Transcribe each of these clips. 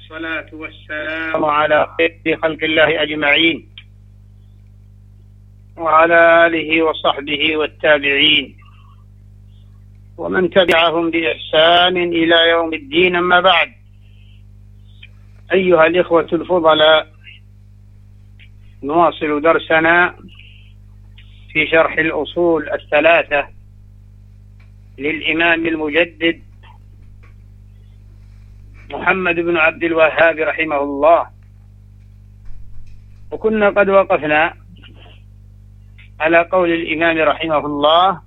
والصلاة والسلام على خير خلق الله أجمعين وعلى آله وصحبه والتابعين ومن تبعهم بإحسان إلى يوم الدين. أما بعد، أيها الإخوة الفضلاء، نواصل درسنا في شرح الأصول الثلاثة للإمام المجدد محمد بن عبد الوهاب رحمه الله. وكنا قد وقفنا على قول الإمام رحمه الله: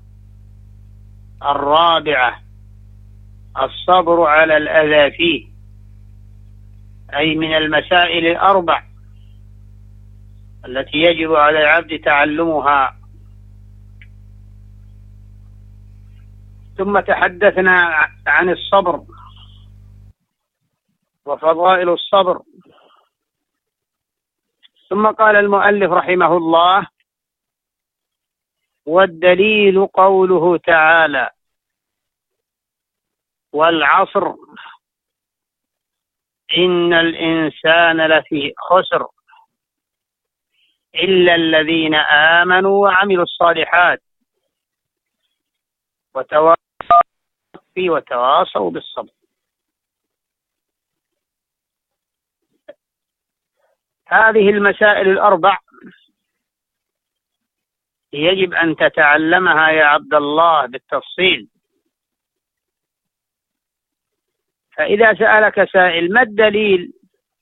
الرابعة الصبر على الأذى فيه، أي من المسائل الأربع التي يجب على العبد تعلمها. ثم تحدثنا عن الصبر وفضائل الصبر. ثم قال المؤلف رحمه الله: والدليل قوله تعالى: والعصر إن الإنسان لفي خسر إلا الذين آمنوا وعملوا الصالحات وتواصوا بالصبر. هذه المسائل الأربع يجب أن تتعلمها يا عبد الله بالتفصيل. فإذا سألك سائل: ما الدليل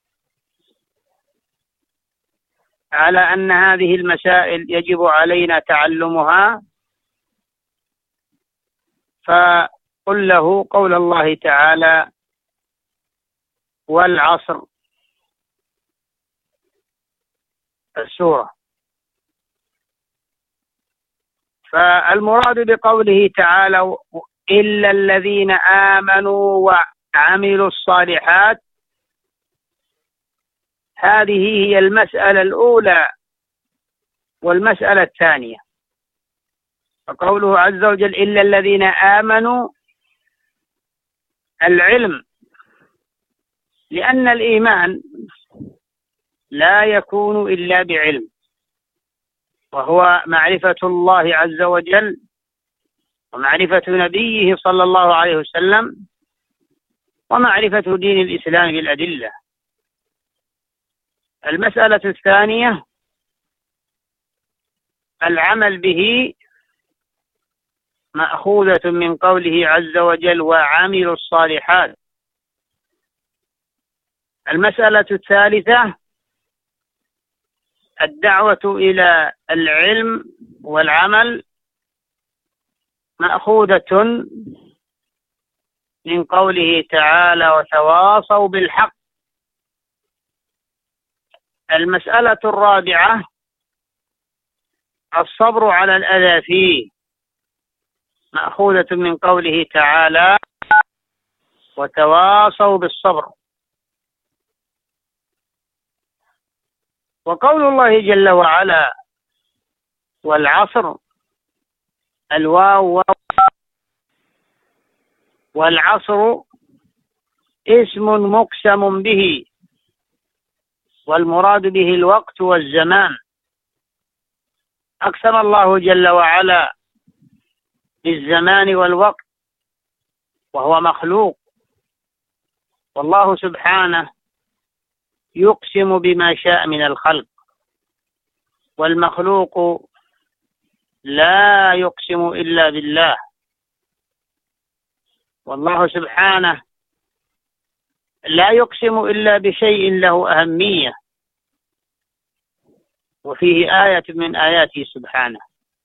على أن هذه المسائل يجب علينا تعلمها؟ فقل له قول الله تعالى: والعصر، السورة. فالمراد بقوله تعالى: إلا الذين آمنوا وعملوا الصالحات، هذه هي المسألة الأولى والمسألة الثانية. فقوله عز وجل: إلا الذين آمنوا، العلم، لأن الإيمان لا يكون إلا بعلم، وهو معرفة الله عز وجل ومعرفة نبيه صلى الله عليه وسلم ومعرفة دين الإسلام بالأدلة. المسألة الثانية العمل به، مأخوذة من قوله عز وجل: وعملوا الصالحات. المسألة الثالثة الدعوة إلى العلم والعمل، مأخوذة من قوله تعالى: وتواصوا بالحق. المسألة الرابعة الصبر على الأذى فيه، مأخوذة من قوله تعالى: وتواصوا بالصبر. وقول الله جل وعلا: والعصر، الواو، والعصر اسم مقسم به، والمراد به الوقت والزمان. أقسم الله جل وعلا بالزمان والوقت، وهو مخلوق، والله سبحانه يقسم بما شاء من الخلق، والمخلوق لا يقسم إلا بالله. والله سبحانه لا يقسم إلا بشيء له أهمية، وفيه آية من آياته سبحانه.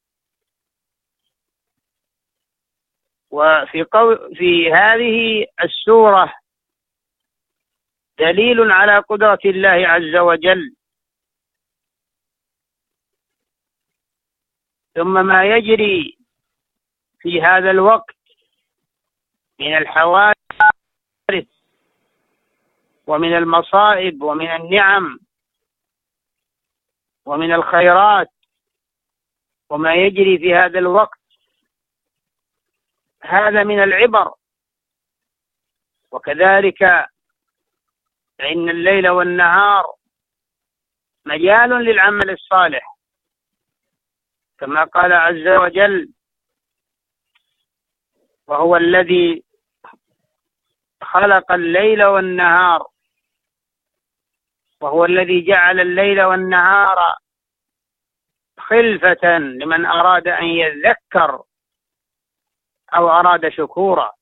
في هذه السورة دليل على قدرة الله عز وجل، ثم ما يجري في هذا الوقت من الحوادث ومن المصائب ومن النعم ومن الخيرات، وما يجري في هذا الوقت، هذا من العبر. وكذلك فإن الليل والنهار مجال للعمل الصالح، كما قال عز وجل: وهو الذي خلق الليل والنهار، وهو الذي جعل الليل والنهار خلفة لمن أراد أن يذكر أو أراد شكورا.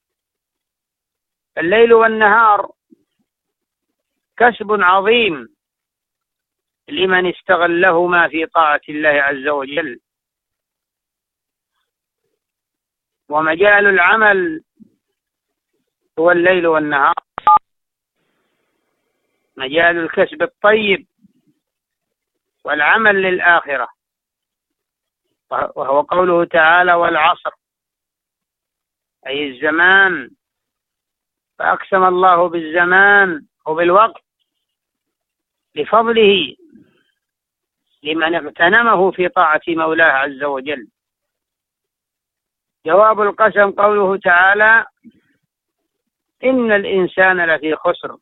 الليل والنهار كسب عظيم لمن استغلهما في طاعة الله عز وجل، ومجال العمل هو الليل والنهار، مجال الكسب الطيب والعمل للآخرة، وهو قوله تعالى: والعصر، أي الزمان، فأقسم الله بالزمان وبالوقت لفضله لمن اغتنمه في طاعة مولاه عز وجل. جواب القسم قوله تعالى: إن الإنسان لفي خسر،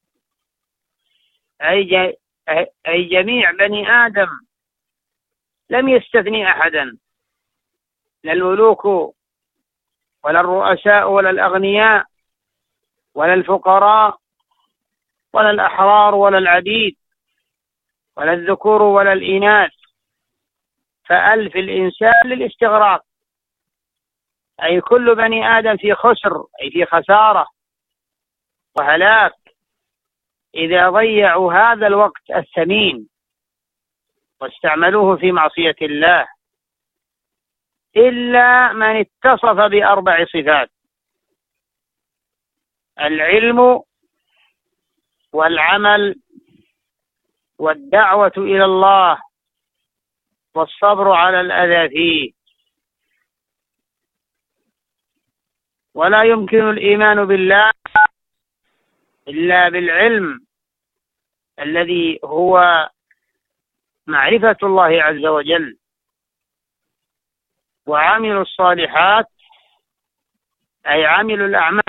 أي جميع بني آدم، لم يستثني أحدا، لا الملوك ولا الرؤساء ولا الأغنياء ولا الفقراء ولا الأحرار ولا العبيد ولا الذكور ولا الإناث، فألف الإنسان للاستغراق، أي كل بني آدم في خسر، أي في خسارة وهلاك إذا ضيعوا هذا الوقت الثمين واستعملوه في معصية الله، إلا من اتصف بأربع صفات: العلم والعمل والدعوة إلى الله والصبر على الأذى فيه. ولا يمكن الإيمان بالله إلا بالعلم الذي هو معرفة الله عز وجل، وعامل الصالحات أي عامل الأعمال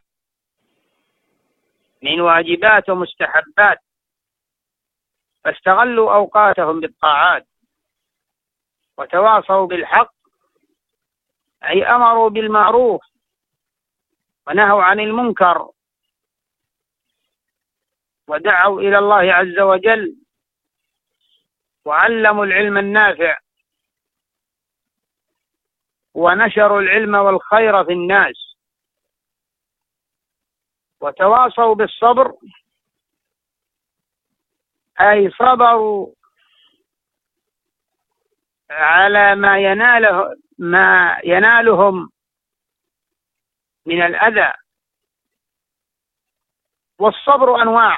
من واجبات ومستحبات، فاستغلوا أوقاتهم بالطاعات وتواصوا بالحق، أي أمروا بالمعروف ونهوا عن المنكر ودعوا إلى الله عز وجل وعلموا العلم النافع ونشروا العلم والخير في الناس، وتواصوا بالصبر أي صبروا على ما ينالهم من الأذى. والصبر أنواع: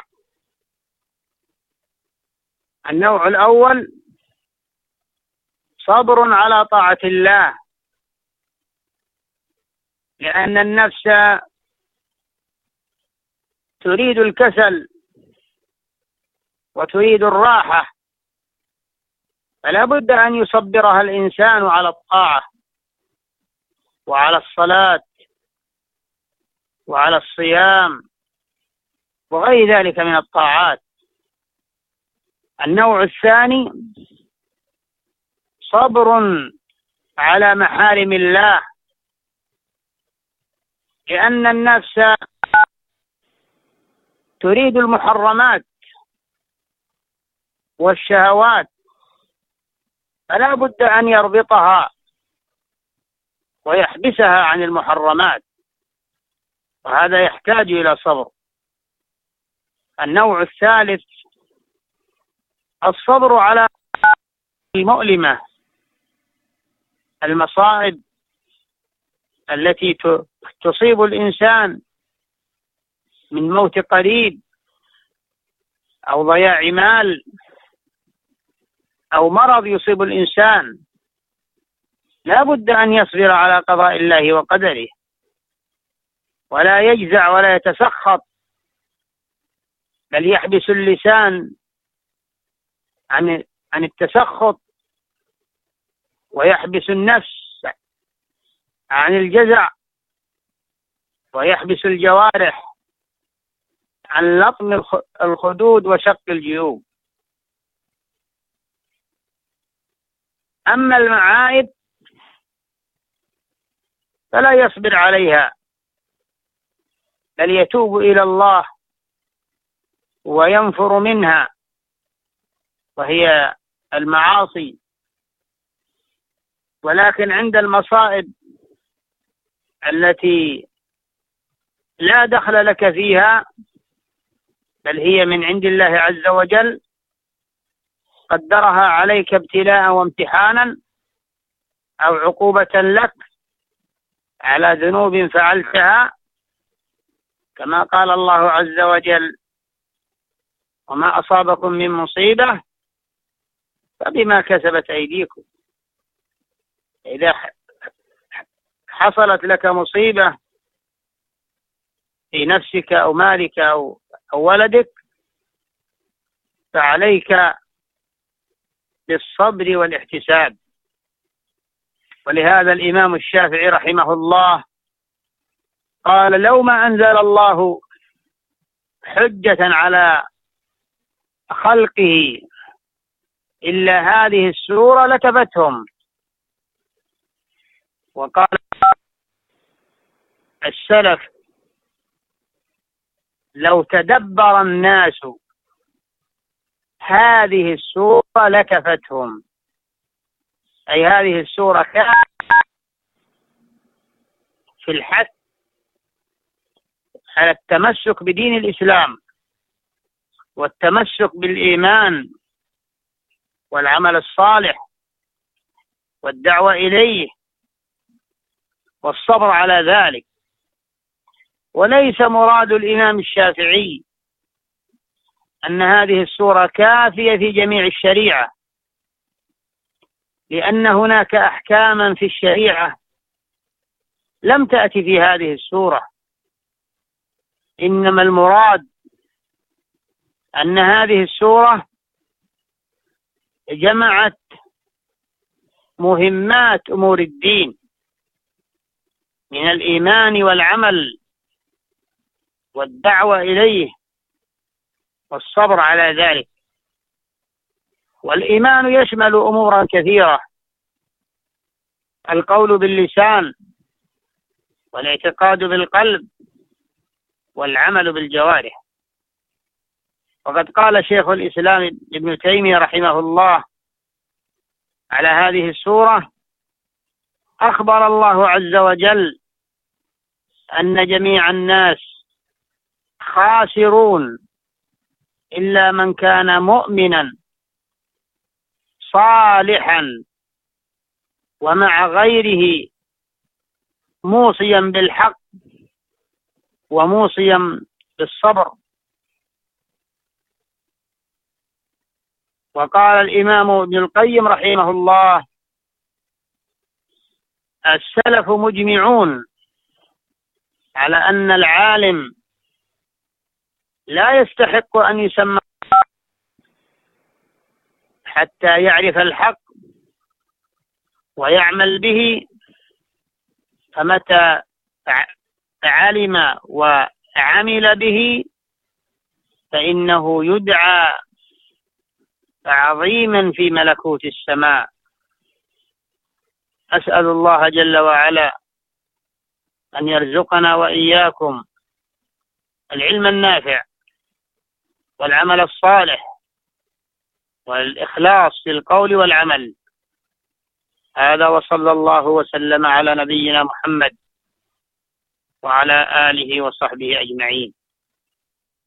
النوع الأول صبر على طاعة الله، لأن النفس تريد الكسل وتريد الراحة، فلا بد أن يصبرها الإنسان على الطاعة وعلى الصلاة وعلى الصيام وغير ذلك من الطاعات. النوع الثاني صبر على محارم الله، لأن النفس تريد المحرمات والشهوات، فلا بد أن يربطها ويحبسها عن المحرمات، وهذا يحتاج إلى صبر. النوع الثالث الصبر على المؤلمة، المصائب التي تصيب الإنسان من موت قريب أو ضياع مال أو مرض يصيب الإنسان، لا بد أن يصبر على قضاء الله وقدره، ولا يجزع ولا يتسخط، بل يحبس اللسان عن التسخط، ويحبس النفس عن الجزع، ويحبس الجوارح عن لطم الخدود وشق الجيوب. أما المعائب فلا يصبر عليها، بل يتوب إلى الله وينفر منها، وهي المعاصي. ولكن عند المصائب التي لا دخل لك فيها، بل هي من عند الله عز وجل، قدرها عليك ابتلاء وامتحانا أو عقوبة لك على ذنوب فعلتها، كما قال الله عز وجل: وما أصابكم من مصيبة فبما كسبت أيديكم. إذا حصلت لك مصيبة في نفسك أو مالك أو ولدك، فعليك بالصبر والاحتساب. ولهذا الإمام الشافعي رحمه الله قال: لو ما أنزل الله حجة على خلقه إلا هذه السورة لكفتهم. وقال السلف: لو تدبر الناس هذه السورة لكفتهم، أي هذه السورة كانت في الحث على التمسك بدين الإسلام والتمسك بالإيمان والعمل الصالح والدعوة إليه والصبر على ذلك. وليس مراد الإمام الشافعي أن هذه السورة كافية في جميع الشريعة، لأن هناك أحكاما في الشريعة لم تأتي في هذه السورة. إنما المراد أن هذه السورة جمعت مهمات أمور الدين من الإيمان والعمل والدعوة إليه والصبر على ذلك. والإيمان يشمل أمورا كثيرة: القول باللسان، والاعتقاد بالقلب، والعمل بالجوارح. وقد قال شيخ الإسلام ابن تيمية رحمه الله على هذه السورة: أخبر الله عز وجل أن جميع الناس خاسرون إلا من كان مؤمنا صالحا ومع غيره موصيا بالحق وموصيا بالصبر. وقال الإمام ابن القيم رحمه الله: السلف مجمعون على أن العالم لا يستحق أن يسمى حتى يعرف الحق ويعمل به، فمتى علم وعمل به فإنه يدعى عظيما في ملكوت السماء. أسأل الله جل وعلا أن يرزقنا وإياكم العلم النافع والعمل الصالح والإخلاص في القول والعمل. هذا، وصلى الله وسلم على نبينا محمد وعلى آله وصحبه أجمعين.